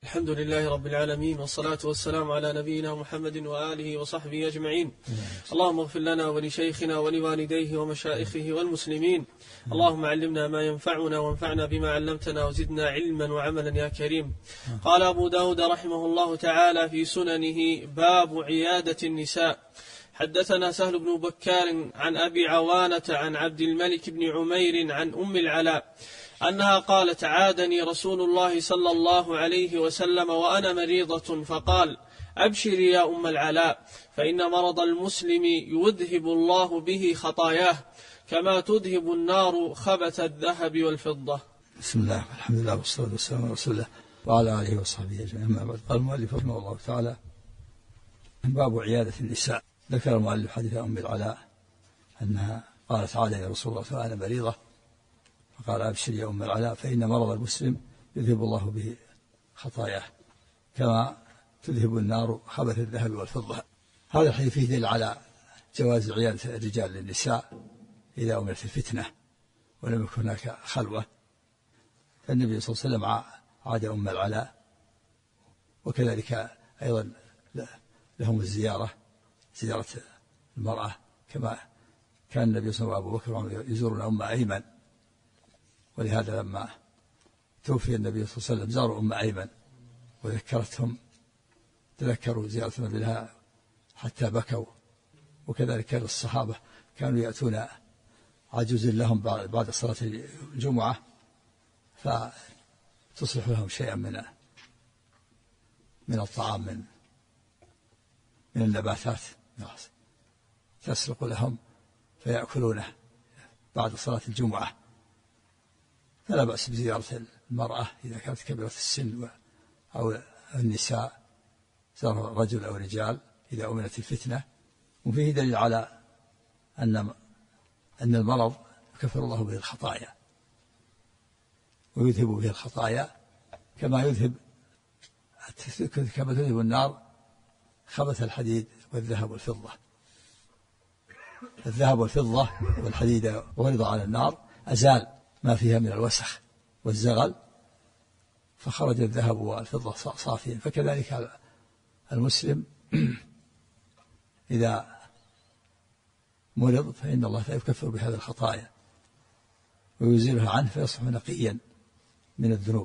الحمد لله رب العالمين، والصلاة والسلام على نبينا محمد وآله وصحبه أجمعين. اللهم اغفر لنا ولشيخنا ولوالديه ومشائخه والمسلمين. اللهم علمنا ما ينفعنا وانفعنا بما علمتنا وزدنا علما وعملا يا كريم. قال أبو داود رحمه الله تعالى في سننه: باب عيادة النساء. حدثنا سهل بن بكار عن أبي عوانة عن عبد الملك بن عمير عن أم العلاء أنها قالت: عادني رسول الله صلى الله عليه وسلم وأنا مريضة فقال: أبشري يا أم العلاء، فإن مرض المسلم يذهب الله به خطاياه كما تذهب النار خبث الذهب والفضة. بسم الله والحمد لله والصلاة والسلام على رسول الله وعلى آله وصحبه أجمعين. أما بعد، قال المؤلف رحمه الله تعالى: باب عيادة النساء. ذكر المؤلف حديث أم العلاء أنها قالت: عادني رسول الله وأنا مريضة فقال: أبشر يا أم العلاء، فإن مرض المسلم يذهب الله به خطاياه كما تذهب النار خبث الذهب والفضة. هذا الحديث فيه دليل على جواز عيادة الرجال للنساء إذا أمرت الفتنة ولم يكن هناك خلوة. فالنبي صلى الله عليه وسلم عاد أم العلاء، وكذلك أيضا لهم زيارة المرأة، كما كان النبي صلى الله عليه وسلم وأبو بكر وعمر يزورون أم أيمن، ولهذا لما توفي النبي صلى الله عليه وسلم زاروا أم أيمن وذكرتهم، تذكروا زيارة النبي لها حتى بكوا. وكذلك كان الصحابة كانوا يأتون عجوز لهم بعد صلاة الجمعة فتصلح لهم شيئا من الطعام من النباتات تسلق لهم فيأكلونه بعد صلاة الجمعة. فلا بأس بزيارة المرأة إذا كانت كبيرة السن أو النساء، زار رجل أو رجال إذا أمنت الفتنة. وفيه دليل على أن المرض يكفر الله به الخطايا ويذهب به الخطايا كما تذهب النار خبث الحديد والذهب والفضة. الذهب والفضة والحديد ورد على النار أزال ما فيها من الوسخ والزغل، فخرج الذهب والفضة صافيا. فكذلك المسلم إذا مرض فإن الله يكفر بهذه الخطايا ويزيلها عنه فيصبح نقيا من الذنوب.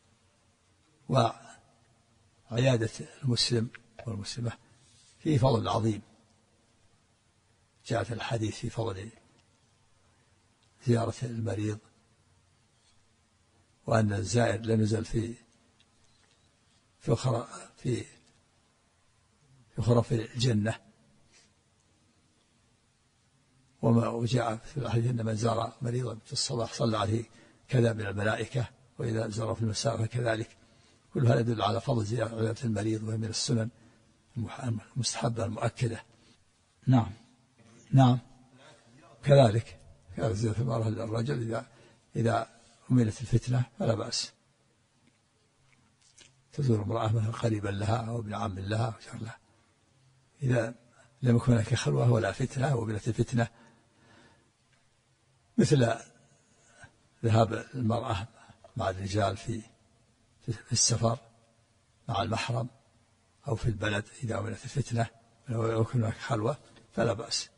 وعيادة المسلم والمسلمة فيه فضل عظيم، جاءت الحديث في فضل زيارة المريض، وأن الزائر لا ينزل في خرف الجنة. وجاء في الحديث أن من زار مريضا في الصباح صلى عليه كذا من الملائكة، وإذا زار في المساء فكذلك. كل هذا يدل على فضل زيارة المريض، وهي من السنن المستحبة المؤكدة. نعم كذلك زيارة المرأة للرجل إذا أمنت الفتنة فلا بأس، تزور امرأة مثلا قريبا لها أو ابن عم لها أو جار لها، إذا لم يكن هناك خلوة ولا فتنة وأمنت الفتنة، مثل ذهاب المرأة مع الرجال في السفر مع المحرم أو في البلد إذا أمنت الفتنة ولو يكون هناك خلوة فلا بأس.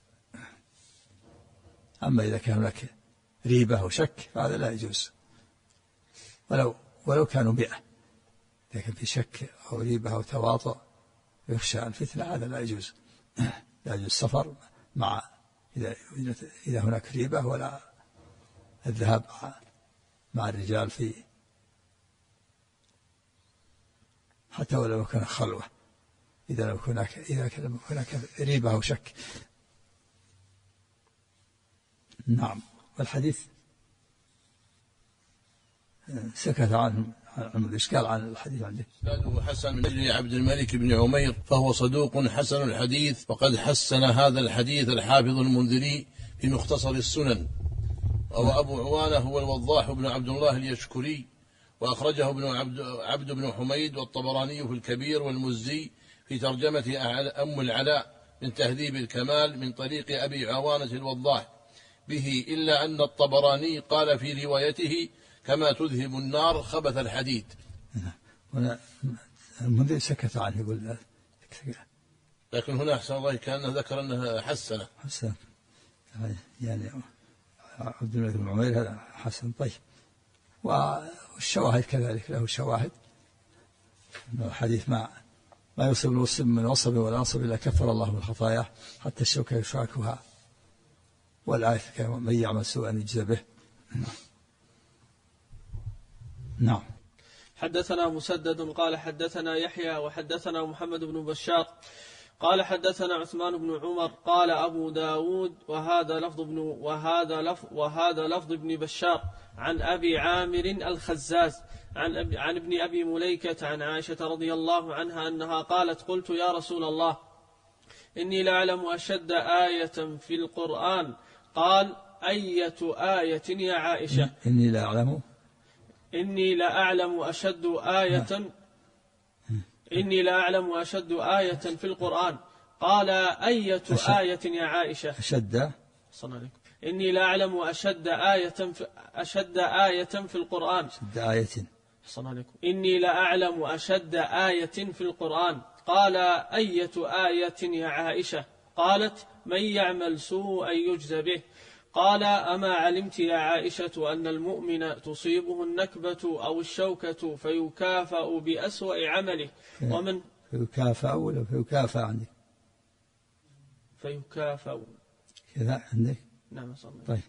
أما إذا كان هناك ريبة أو شك فهذا لا يجوز، ولو كانوا 100، إذا كان في شك أو ريبة أو تواطؤ يخشى الفتنة هذا لا يجوز. لا يجوز السفر إذا هناك ريبة، ولا الذهاب مع الرجال حتى ولو كان خلوة إذا لم يكن هناك ريبة أو شك. نعم. والحديث سكت عن الإشكال عن الحديث عنده. إسناده حسن من أجل عبد الملك بن عمير، فهو صدوق حسن الحديث، وقد حسن هذا الحديث الحافظ المنذري في مختصر السنن. وأبو عوانة هو الوضاح بن عبد الله اليشكري، وأخرجه عبد بن حميد والطبراني في الكبير والمزي في ترجمة أم العلاء من تهذيب الكمال من طريق أبي عوانة الوضاح به، إلا أن الطبراني قال في روايته: كما تذهب النار خبث الحديد. هنا المنذري سكت عنه يقول لكن هنا أحسن الله كأنه ذكر أنه حسنه. يعني عبد الملك بن عمير هذا حسن. طيب، والشواهد كذلك له شواهد. الحديث ما يوصف المسلم من وصب ولا نصب إلا كفر الله من خطاياه حتى الشوكة يشاكها، والآية من يعمل سوءا يجزى به. نعم. حدثنا مسدد قال حدثنا يحيى وحدثنا محمد بن بشار قال حدثنا عثمان بن عمر قال أبو داود وهذا لفظ ابن بشار عن أبي عامر الخزاز عن ابن أبي مليكة عن عائشة رضي الله عنها أنها قالت قلت يا رسول الله إني لأعلم أشد آية في القرآن. قال أية آية يا عائشة؟ إني لأعلم أشد آية في القرآن. قال أية آية يا عائشة؟ إني لأعلم أشد آية في القرآن. إني لأعلم أشد آية في القرآن. قال أية آية يا عائشة؟ قالت من يعمل سوءا يجزى به. قال أما علمت يا عائشة أن المؤمن تصيبه النكبة أو الشوكة فيكافأ بأسوأ عمله ومن فيكافأ ولا فيكافأ عندك؟ فيكافأ كذا عندك؟ نعم صلى. طيب.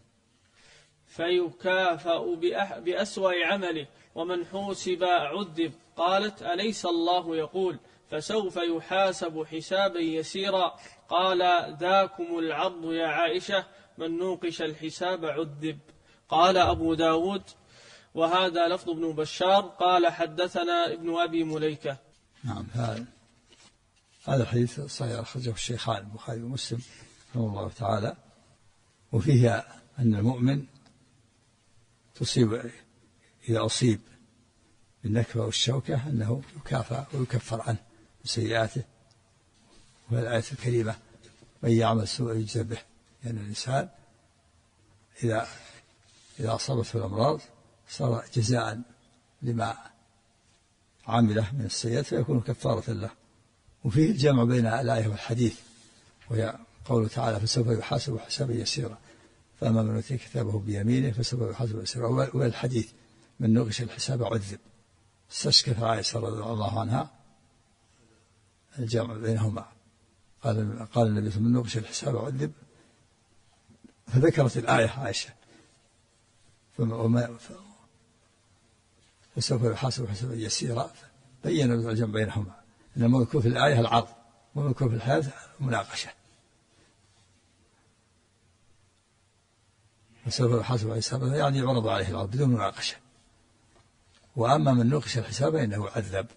فيكافأ بأسوأ عمله ومن حوسب عذب. قالت أليس الله يقول فسوف يحاسب حسابا يسيرا؟ قال ذاكم العرض يا عائشة من نوقش الحساب عذب. قال أبو داود وهذا لفظ ابن بشار قال حدثنا ابن أبي مليكة. نعم. هذا الحديث صحيح أخرجه الشيخان البخاري ومسلم رحمه الله تعالى، وفيه أن المؤمن تصيب إذا أصيب بالنكبة والشوكة أنه يكافأ ويكفر عنه بسيئاته. وهي الآية الكريمة من يعمل سوءا يجزى به، يعني الإنسان إذا أصابته الأمراض صار جزاء لما عمله من السيئات فيكون كفارة له. وفيه الجمع بين الآية والحديث، وهي قوله تعالى فسوف يحاسب حسابا يسيرا فأما من أوتي كتابه بيمينه فسوف يحاسب يسيرا، والحديث من نوقش الحساب عذب. استشكت عائشة رضي الله عنها الجمع بينهما، قال النبي صلى الله عليه وسلم من نوقش الحساب عذب، فذكرت الآية عائشة فسوف يحاسب حسابا يسيرا، بين الجمع بينهما أن المذكور في الآية العرض والمذكور في الحياة المناقشة. فسوف يحاسب حسابا يعني يعرض عليه العرض بدون مناقشة، وأما من نوقش الحساب فإنه عذب.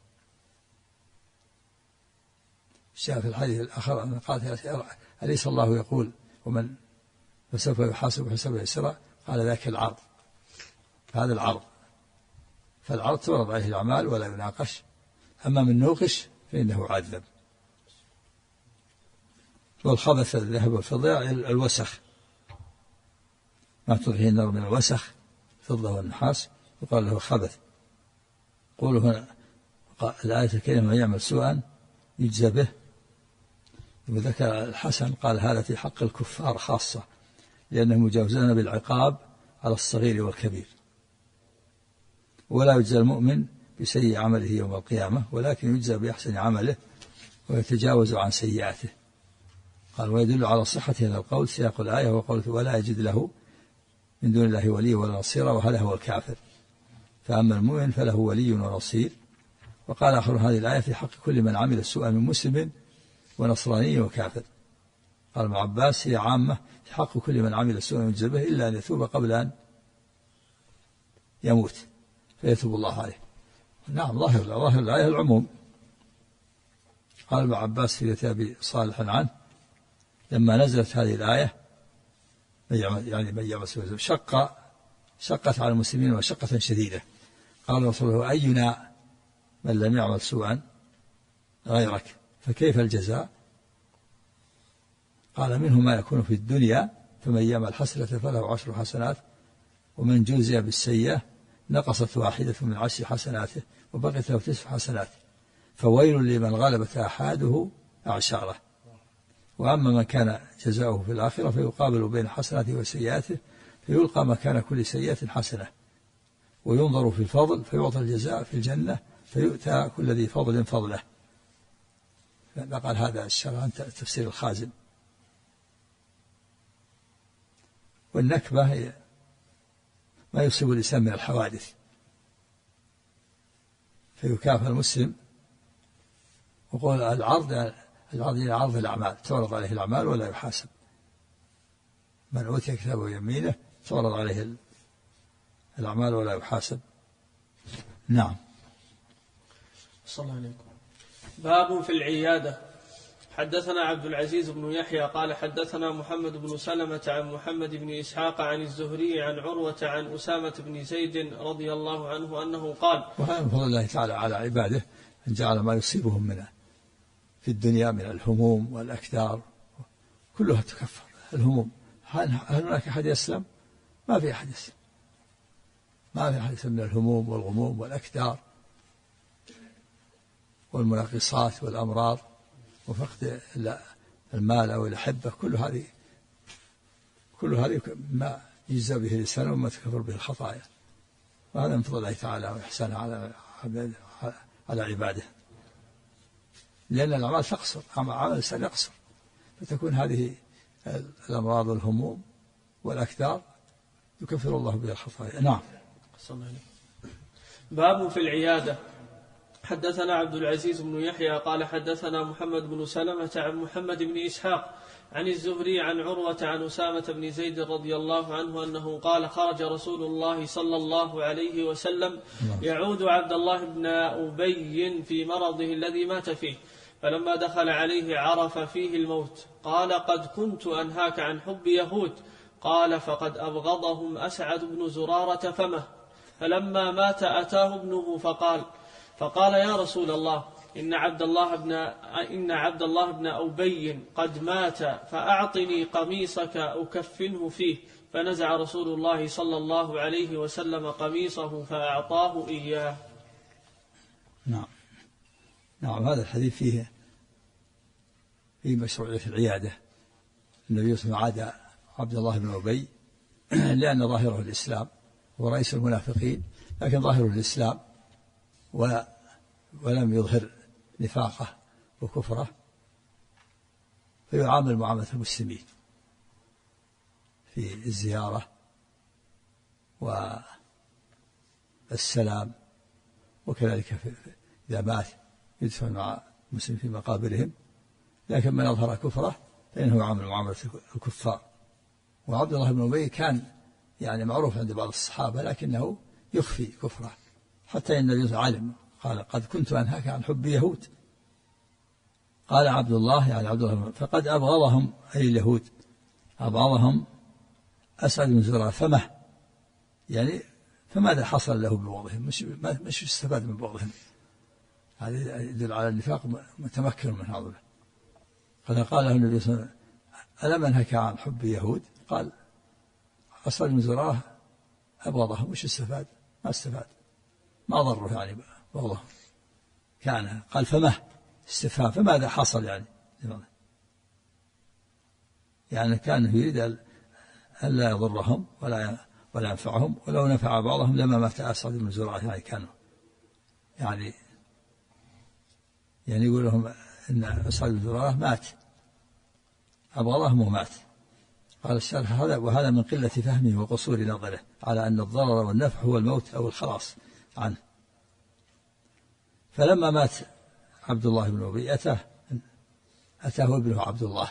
جاء في الحديث الآخر أن قالت أليس الله يقول ومن فسوف يحاسب حسابا يسيرا؟ قال ذاك العرض، هذا العرض، فالعرض تعرض عليه الأعمال ولا يناقش، أما من نوقش فإنه عذب. والخبث الذهب والفضة الوسخ، ما تضحي النار من الوسخ الفضة والنحاس يقال له خبث. قوله هنا الآية الكريمة من يعمل سوءا يجزى به. وذكر الحسن قال هذا في حق الكفار خاصة لأنهم مجاوزون بالعقاب على الصغير والكبير، ولا يجزى المؤمن بسيء عمله يوم القيامة ولكن يجزى بأحسن عمله ويتجاوز عن سيئاته. قال ويدل على صحة هذا القول سياق الآية وقوله ولا يجد له من دون الله ولي ولا نصيرا، وهذا هو الكافر. فأما المؤمن فله ولي ونصير. وقال آخر هذه الآية في حق كل من عمل السوء من مسلم ونصراني وكافر. قال ابن عباس هي عامة في حق كل من عمل السوء من جزبه إلا أن يتوب قبل أن يموت فيتوب الله عليه. نعم ظاهر الآية العموم. قال ابن عباس في كتاب صالح عنه لما نزلت هذه الآية يعني من يعمل سوء شقت على المسلمين مشقة شديدة. قال رسوله أينا من لم يعمل سوءا غيرك فكيف الجزاء؟ قال منه ما يكون في الدنيا فمن يعمل حسنة فله 10 حسنات ومن جوزي بالسيئة نقصت 1 من 10 حسناته وبقيت له 9 حسنات، فويل لمن غلبت آحاده أعشاره. وأما من كان جزاؤه في الآخرة فيقابل بين حسناته وسيئاته فيلقى مكان كل سيئة حسنة، وينظر في الفضل فيعطى الجزاء في الجنة فيؤتى كل ذي فضل فضله. نقل هذا الشرح عن تفسير الخازن. والنكبة هي ما يصيب الإنسان من الحوادث، فيكافئ المسلم. وقول العرض إلى عرض الأعمال، تعرض عليه الأعمال ولا يحاسب. من أوتي كتابه يمينه تعرض عليه الأعمال ولا يحاسب. نعم. صلى الله عليكم. باب في العيادة. حدثنا عبد العزيز بن يحيى قال حدثنا محمد بن سلمة عن محمد بن إسحاق عن الزهري عن عروة عن أسامة بن زيد رضي الله عنه أنه قال: وهذا من فضل الله تعالى على عباده أن جعل ما يصيبهم من في الدنيا من الهموم والأكدار كلها تكفر. الهموم، هل هناك أحد يسلم؟ ما في أحد يسلم، ما في أحد يسلم من الهموم والغموم والأكدار والمنقصات والأمراض وفقد المال أو الأحبة. كل هذه ما يجزى به الإنسان وما تكفر به الخطايا. وهذا من فضل الله تعالى وإحسانه على عباده، لأن الأعمال تقصر، عمل الإنسان يقصر، فتكون هذه الأمراض والهموم والأكدار يكفر الله بها الخطايا. نعم. باب في العيادة. حدثنا عبد العزيز بن يحيى قال حدثنا محمد بن سلمة عن محمد بن إسحاق عن الزهري عن عروة عن أسامة بن زيد رضي الله عنه أنه قال: خرج رسول الله صلى الله عليه وسلم يعود عبد الله بن أبي في مرضه الذي مات فيه، فلما دخل عليه عرف فيه الموت. قال: قد كنت أنهاك عن حب يهود. قال: فقد أبغضهم أسعد بن زرارة فمه. فلما مات أتاه ابنه فقال: يا رسول الله، إن عبد الله بن أبي قد مات، فأعطني قميصك أكفنه فيه. فنزع رسول الله صلى الله عليه وسلم قميصه فأعطاه إياه. نعم. هذا الحديث فيه مشروعية العيادة. النبي صلى الله عليه وسلم عاد عبد الله بن أبي لأن ظاهره الإسلام، هو رئيس المنافقين، لكن ظاهره الإسلام ولم يظهر نفاقه وكفره، فيعامل معاملة المسلمين في الزيارة والسلام، وكذلك إذا مات يدفن مع المسلمين في مقابرهم. لكن من أظهر كفره فإنه يعامل معاملة الكفار. وعبد الله بن أبي كان معروف عند بعض الصحابة، لكنه يخفي كفره، حتى إن النبي علم. قال: قد كنت أنهاك عن حب يهود. قال عبد الله عبد الله فقد أبغضهم أي اليهود، أبغضهم أسعد بن زرارة فمه، فماذا حصل له ببغضهم؟ مش استفاد من بغضهم. هذا يدل على النفاق متمكن من هذا. قال له النبي صلى الله عليه وسلم: ألم أنهك عن حب يهود؟ قال: أسعد بن زرارة أبغضهم، مش استفاد؟ ما استفاد، ما ضره بغضهم. قال فمه استفهام، فماذا حصل كان يريد ألا يضرهم ولا ينفعهم، ولو نفع بعضهم لما مات أسعد بن زرارة. كانوا يقول لهم إن أسعد بن زرارة مات، أبغضهم ومات. قال الشارح: وهذا من قلة فهمه وقصور نظره على أن الضرر والنفع هو الموت أو الخلاص عنه. فلما مات عبد الله بن أبي أتاه ابنه عبد الله.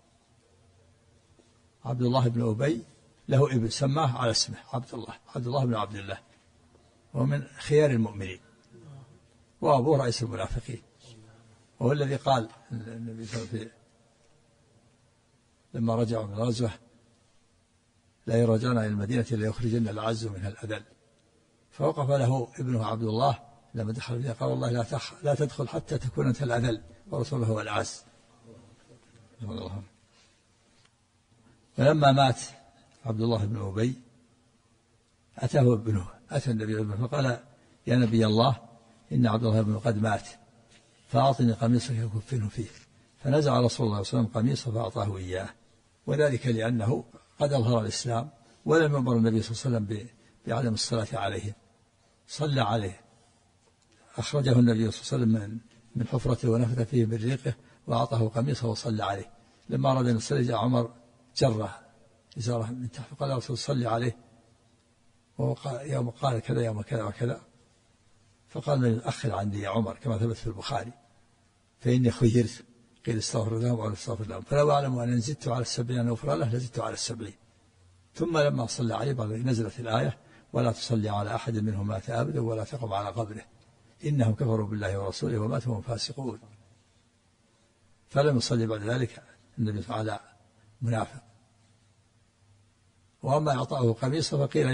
عبد الله بن أبي له ابن سماه على اسمه عبد الله بن عبد الله، ومن خيار المؤمنين، وأبوه رئيس المنافقين، وهو الذي قال النبي صلى الله عليه وسلم لما رجعوا من الغزوة: لا يرجعون إلى المدينة ليخرجن الأعز منها الأذل. فوقف له ابنه عبد الله لما دخل الدنيا قال: والله لا تدخل حتى تكون أنت الأذل ورسوله هو الأعز. فلما مات عبد الله بن أبي أتى النبي فقال: يا نبي الله، إن عبد الله بن قد مات فأعطني قميصك يكفنه فيه. فنزع رسول الله صلى الله عليه وسلم قميصه فأعطاه إياه، وذلك لأنه قد أظهر الإسلام ولم يأمر النبي صلى الله عليه وسلم بعدم الصلاة عليه، صلى عليه. أخرجه النبي صلى الله عليه وسلم من حفرته ونفث فيه من ريقه وأعطاه قميصه وصلى عليه. لما أراد أن يصلي جاء عمر جره إزاره من تحت فقال يا رسول صلي عليه، يوم قال كذا يوم كذا وكذا، فقال من أخر عندي يا عمر كما ثبت في البخاري فإني خيرت، قيل استغفر لهم أو استغفر لهم، فلو أعلم أن زدت على 70 أن أغفر له لزدت على 70. ثم لما صلى عليه بعد نزلت الآية ولا تصلي على أحد منهم مات أبدا ولا تقم على قبره إنهم كفروا بالله ورسوله وماتوا وهم فاسقون. فلم يصلي بعد ذلك النبي على منافق. وأما أعطاه قميصه فقيل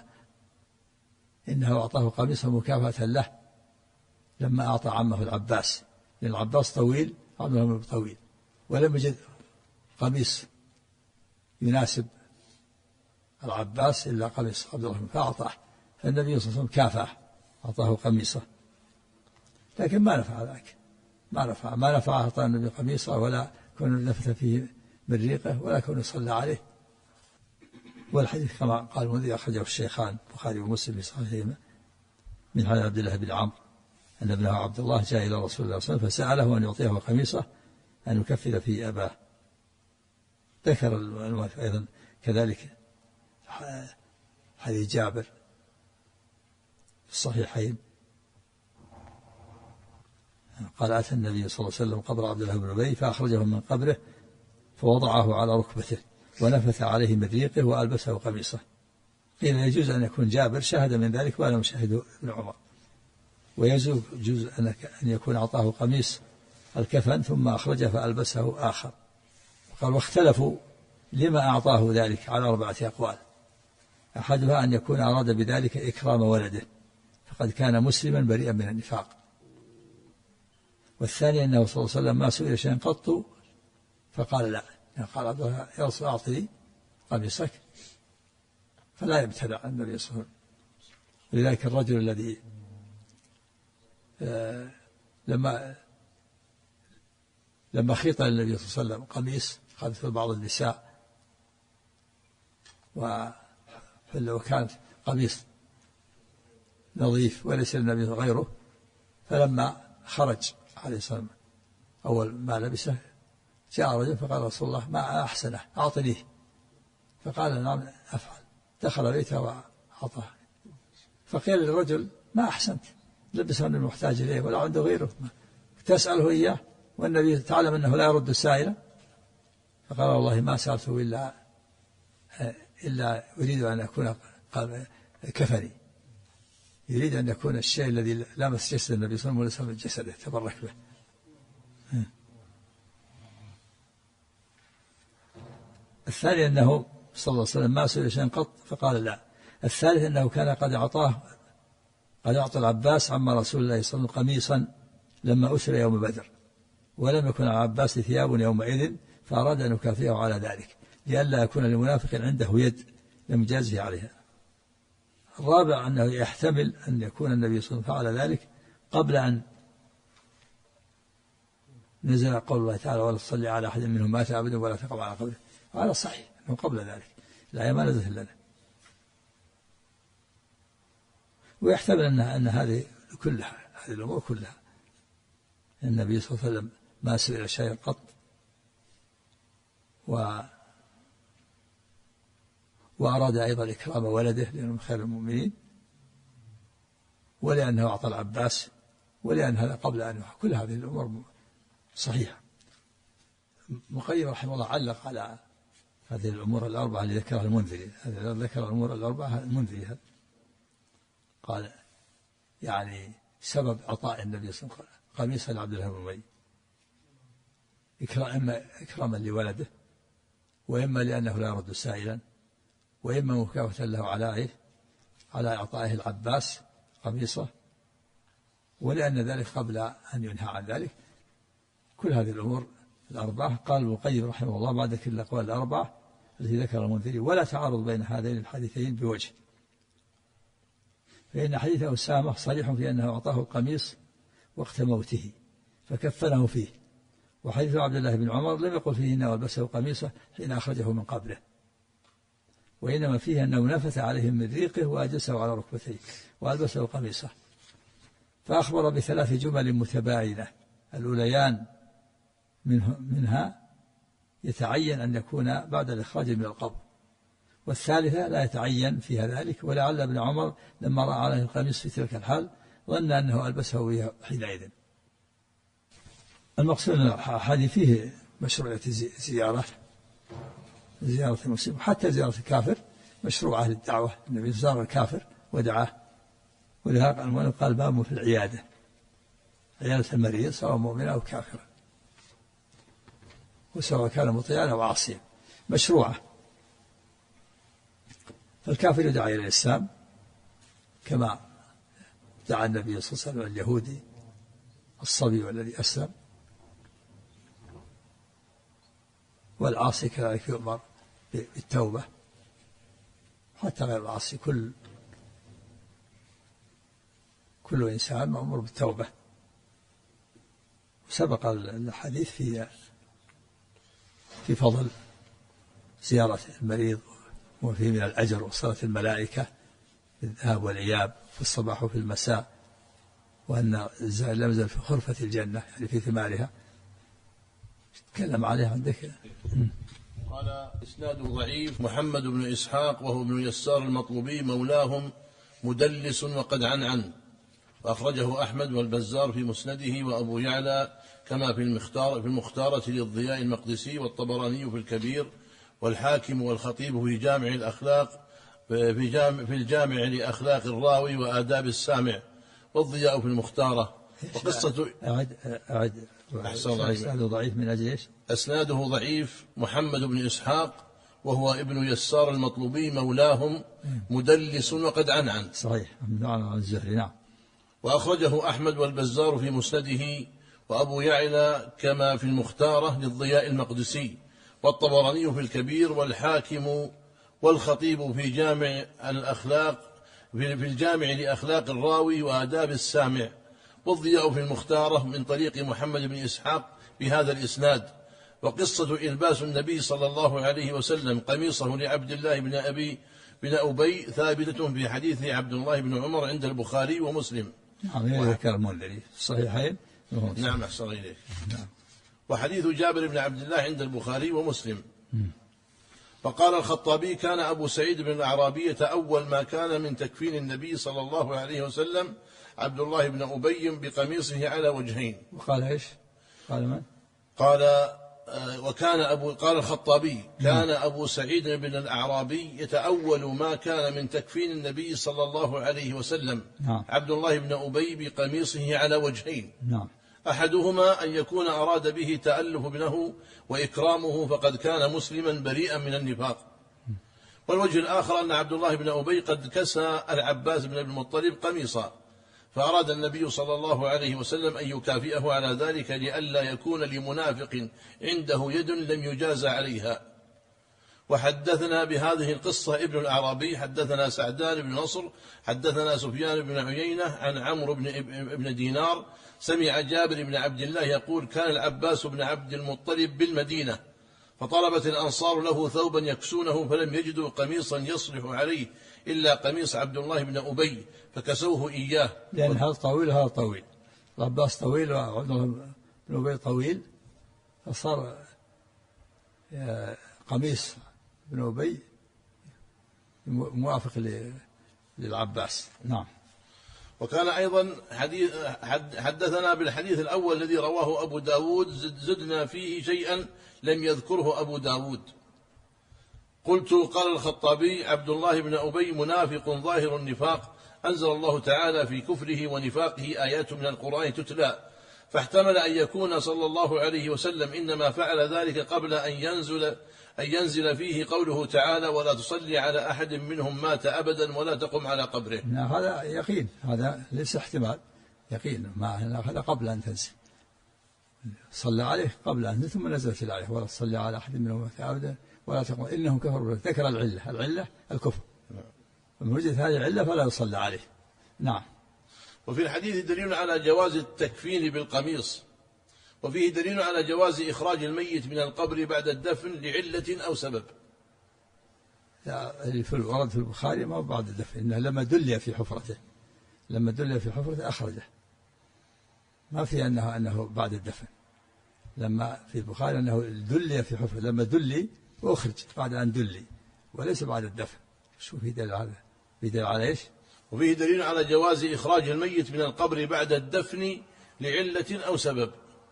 إنه أعطاه قميصه مكافأة له لما أعطى عمه العباس، لأن العباس طويل عبد الله طويل ولم يجد قميص يناسب العباس إلا قميص عبد الله فأعطاه، فالنبي صلى الله عليه وسلم كافأه أعطاه قميصه، لكن ما نفع ذلك، ما نفع أعطى النبي قميصه ولا كون نفث فيه من ريقه ولا كون صلى عليه. والحديث كما قال المنذري أخرجه الشيخان البخاري ومسلم في صحيحهما من حديث عبد الله بن عمرو أن ابنه عبد الله جاء إلى رسول الله صلى الله عليه وسلم فسأله أن يعطيه قميصه أن يكفل فيه أباه. ذكر المؤلف أيضا كذلك حديث جابر في الصحيحين قال أتى النبي صلى الله عليه وسلم قبر عبد الله بن أبي فأخرجه من قبره فوضعه على ركبته ونفث عليه من ريقه وألبسه قميصه. قيل يجوز أن يكون جابر شهد من ذلك ولم يشهده ابن عمر، ويجوز أن يكون أعطاه قميص الكفن ثم أخرجه فألبسه آخر. قال واختلفوا لما أعطاه ذلك على 4 أقوال. أحدها أن يكون أراد بذلك إكرام ولده فقد كان مسلما بريئا من النفاق، والثاني أنه صلى الله عليه وسلم ما سئل شيئا قط فقال لا، يعني قال عبد الله يا رسول أعطني قميصك فلا يمتنع النبي صلى الله عليه وسلم. ولذلك الرجل الذي لما خيط النبي صلى الله عليه وسلم قميص خذته بعض النساء وكان قميص نظيف وليس للنبي غيره، فلما خرج عليه الصلاة والسلام أول ما لبسه جاء رجل فقال رسول الله ما أحسنه أعطنيه، فقال نعم أفعل. دخل بيته وأعطاه، فقيل للرجل ما أحسنت لبسه من المحتاج إليه ولا عنده غيره تسأله إياه والنبي تعلم أنه لا يرد السائل، فقال والله ما سألته إلا أريد أن أكون كفني، يريد أن يكون الشيء الذي لامس جسد النبي صلى الله عليه وسلم ولمس جسده تبرك به. الثاني أنه صلى الله عليه وسلم ما سئل شيئا قط فقال لا. الثالث أنه كان قد أعطى العباس عما رسول الله صلى الله عليه وسلم قميصا لما أسر يوم بدر ولم يكن على العباس ثياب يومئذ فأراد أن يكافئه على ذلك لئلا يكون لمنافق عنده يد لم يجازه عليها. الرابع أنه يحتمل أن يكون النبي صلى الله عليه وسلم فعل ذلك قبل أن نزل قول الله تعالى ولا تصلي على أحد منهم مات أبدا ولا تقم على قبره، هذا صحيح أنه قبل ذلك الآية ما نزلت لنا. ويحتمل أن هذه كلها هذه الأمور كلها النبي صلى الله عليه وسلم ما سئل شيئا قط وأراد أيضا إكرام ولده لأنه من خير المؤمنين، ولأنه أعطى العباس، ولأن هذا قبل أن كل هذه الأمور صحيحة. مقيم رحمه الله علق على هذه الأمور الأربعة اللي ذكرها المنذري، ذكر الأمور الأربعة المنذري هذا قال يعني سبب عطاء النبي صلى الله عليه وسلم قميصا لعبد الله بن أبي إكراما لولده، وإما لأنه لا يرد سائلا، وإما مكافأة له على إعطائه العباس قميصه، ولأن ذلك قبل أن ينهى عن ذلك. كل هذه الأمور الأربعة قال ابن القيم رحمه الله بعد كل الأقوال الأربعة التي ذكر المنذري ولا تعارض بين هذين الحديثين بوجه، فإن حديث أسامة صريح في أنه أعطاه القميص وقت موته فكفنه فيه، وحديث عبد الله بن عمر لم يقل فيه إنه ألبسه قميصه حين أخرجه من قبره، وإنما فيه أنه نفث عليه من ريقه وأجلسه على ركبتيه وألبسه قميصه، فأخبر ب3 جمل متباينة، الأوليان منها يتعين أن يكون بعد الإخراج من القبر، والثالثة لا يتعين فيها ذلك، ولعل ابن عمر لما رأى عليه القميص في تلك الحال ظن أنه ألبسه حينئذ. المقصود أن الحديث فيه مشروعية زيارة المسلم، حتى زيارة الكافر مشروعة للدعوة، النبي زار الكافر ودعاه، ولهذا قال باب في العيادة، عيادة المريض سواء مؤمنا أو كافرا، وسواء كان مطيعا أو عاصيا مشروعة. فالكافر يدعى إلى الإسلام كما دعا النبي صلى الله عليه وسلم اليهودي الصبي والذي أسلم، والعاصي كذلك يؤمر بالتوبة، حتى غير العاصي كل إنسان مأمور بالتوبة. سبق الحديث في فضل زيارة المريض وفيه من الأجر وصلاة الملائكة في الذهاب والإياب في الصباح وفي المساء، وأن الزائر لم يزل في خرفة الجنة يعني في ثمارها. تكلم عليها عندك. قال إسناده ضعيف. محمد بن إسحاق وهو ابن يسار المطلوبي مولاهم مدلس وقد عنعن، وأخرجه أحمد والبزار في مسنده وأبو يعلى كما في المختارة للضياء المقدسي، والطبراني في الكبير، والحاكم والخطيب في جامع الأخلاق في الجامع لأخلاق الراوي وآداب السامع، والضياء في المختارة. وقصة أعد أسناده ضعيف من أجل إيش؟ أسناده ضعيف. محمد بن إسحاق وهو ابن يسار المطلوبي مولاهم مدلس وقد عنعن. صحيح عن الزهري. نعم. وأخرجه أحمد والبزار في مسنده وأبو يعلى كما في المختارة للضياء المقدسي، والطبراني في الكبير، والحاكم والخطيب في جامع الأخلاق في الجامع لأخلاق الراوي وآداب السامع، والضياء في المختارة من طريق محمد بن إسحاق بهذا الإسناد. وقصة إلباس النبي صلى الله عليه وسلم قميصه لعبد الله بن أبي ثابتة في حديث عبد الله بن عمر عند البخاري ومسلم. نعم ذكر المنذري الصحيحين. نعم أحسن إليك. نعم. وحديث جابر بن عبد الله عند البخاري ومسلم. فقال الخطابي: كان أبو سعيد بن الأعرابية أول ما كان من تكفين النبي صلى الله عليه وسلم عبد الله بن أبي بقميصه على وجهين. وقال إيش؟ قال من؟ قال قال الخطابي: كان أبو سعيد بن الأعرابي يتأول ما كان من تكفين النبي صلى الله عليه وسلم عبد الله بن أبي بقميصه على وجهين. أحدهما أن يكون أراد به تألف ابنه وإكرامه فقد كان مسلما بريئا من النفاق، والوجه الآخر أن عبد الله بن أبي قد كسى العباس بن المطلب قميصا، فأراد النبي صلى الله عليه وسلم أن يكافئه على ذلك لئلا يكون لمنافق عنده يد لم يجاز عليها. وحدثنا بهذه القصة ابن الأعرابي حدثنا سعدان بن نصر حدثنا سفيان بن عيينة عن عمرو بن دينار سمع جابر بن عبد الله يقول: كان العباس بن عبد المطلب بالمدينة، فطلبت الأنصار له ثوبا يكسونه فلم يجدوا قميصا يصلح عليه إلا قميص عبد الله بن أبي فكسوه إياه. لأن هذا طويل وهذا طويل، العباس طويل وعبد الله بن أبي طويل، فصار قميص بن أبي موافق للعباس. نعم. وكان أيضا حدثنا بالحديث الأول الذي رواه أبو داود زدنا فيه شيئا لم يذكره أبو داود. قلت: قال الخطابي: عبد الله بن أبي منافق ظاهر النفاق، أنزل الله تعالى في كفره ونفاقه آيات من القرآن تتلى، فاحتمل أن يكون صلى الله عليه وسلم إنما فعل ذلك قبل أن ينزل فيه قوله تعالى: ولا تصلي على أحد منهم مات أبدا ولا تقم على قبره. هذا يقين، هذا ليس احتمال، يقين، هذا قبل أن تنزل، صلى عليه قبل أن تنزل ثم نزلت الآية: ولا تصلي على أحد منهم مات أبدا ولا تقم إنهم كفروا. ذكر العلة الكفر، من وجدت هذه العلة فلا يصلى عليه، نعم. وفي الحديث دليل على جواز التكفين بالقميص، وفيه دليل على جواز إخراج الميت من القبر بعد الدفن لعلة أو سبب. اللي في الورد في البخاري ما بعد الدفن، إنه لما دلي في حفرته، لما دلي في حفرته أخرجه، ما في أنه بعد الدفن. لما في البخاري أنه دلي في حفرته، لما دلي وأخرج بعد أن دلي، وليس بعد الدفن. شو في دليل على؟ في دليل على إيش؟ وفيه دليل على جواز إخراج الميت من القبر بعد الدفن لعلة أو سبب.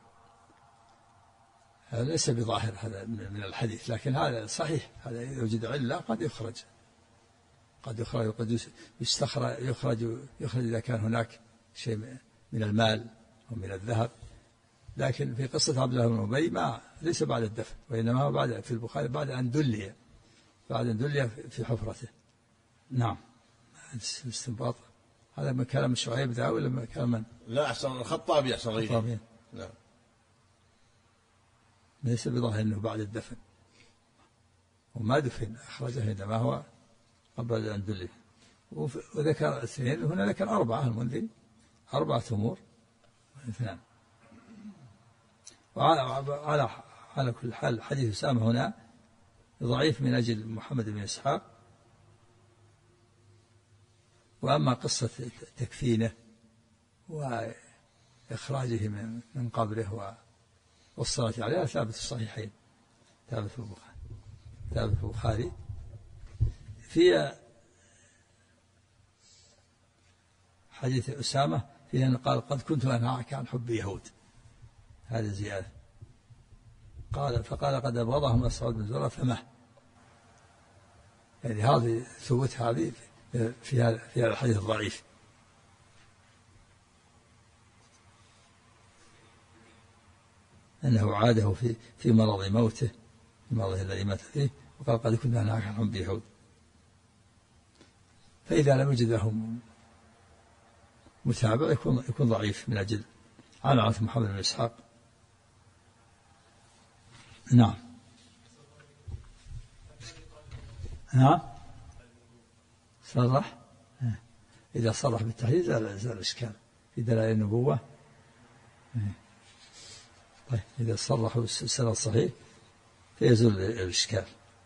هذا ليس بظاهر هذا من الحديث، لكن هذا صحيح، هذا إذا وجد علة قد يخرج، قد يخرج وقد يستخرج، يخرج إذا كان هناك شيء من المال أو من الذهب. لكن في قصة عبد الله بن أبي ما ليس بعد الدفن، وإنما هو بعد، في البخاري بعد أن دلي، بعد أن دلي في حفرته. نعم. الاستنباط هذا من كلام شعيب ذا ولا من كلام من؟ لا، أحسن الخطابي، أحسن غيره. نعم. ليس بظاهر أنه بعد الدفن، وما دفن، أخرجه إنما هو قبل أن دلي. وذكر اثنين، هنا ذكر أربعة، المنذري 4 أمور، 2. وعلى كل حال حديث أسامة هنا ضعيف من أجل محمد بن إسحاق. وأما قصة تكفينه وإخراجه من قبره والصلاة عليها ثابت في الصحيحين، ثابت في البخاري. في حديث أسامة فيه أنه قال قد كنت أنهاك عن حب يهود، هذه زيادة. فقال قد أبغضهم مسعود بن زرارة فما، يعني هذه ثبوت هذه في هذا الحديث الضعيف. أنه عاده في مرض موته، في مرضه الذي مات فيه، وقال قد كنت أنهاك عن حب يهود. فإذا لم يجد لهم متابع يكون ضعيف من أجل عنعنة محمد بن إسحاق. نعم. صرح، إذا صرح بالتحديد زال الإشكال في دلائل النبوة. طيب إذا صرحوا بالسند الصحيح فيزول الإشكال.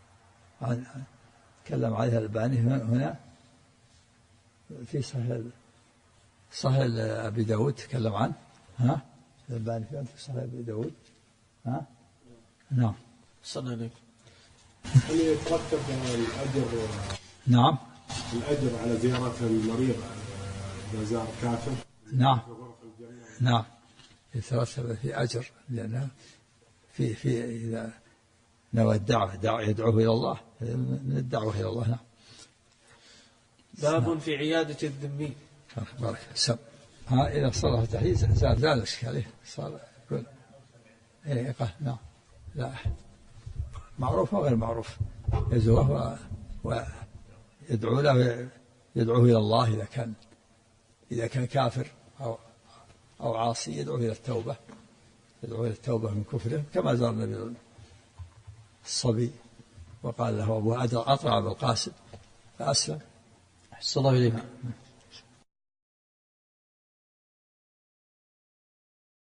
تكلم عليها الألباني هنا في صحيح أبي داود، تكلم عنه. الألباني في صحيح أبي داود. نعم. صلى عليك. هل يترتب الأجر؟ نعم. الأجر على زيارة المريض إذا زار كافر؟ نعم. يترتب في أجر، لأنه في إذا نوى الدعوة يدعوه إلى الله، من الدعوة إلى الله. نعم. باب في عيادة الذمي. بارك سب. إذا صرح التحديث زال الإشكال، صار يقول نعم، لا معروف وغير معروف، يزوره ويدعو له، يدعوه إلى الله إذا كان كافر أو عاصي، يدعو إلى التوبة، من كفره، كما زار النبي الصبي وقال له أبو أطرع بالقاسم فأسلم. أحسن الله إليك.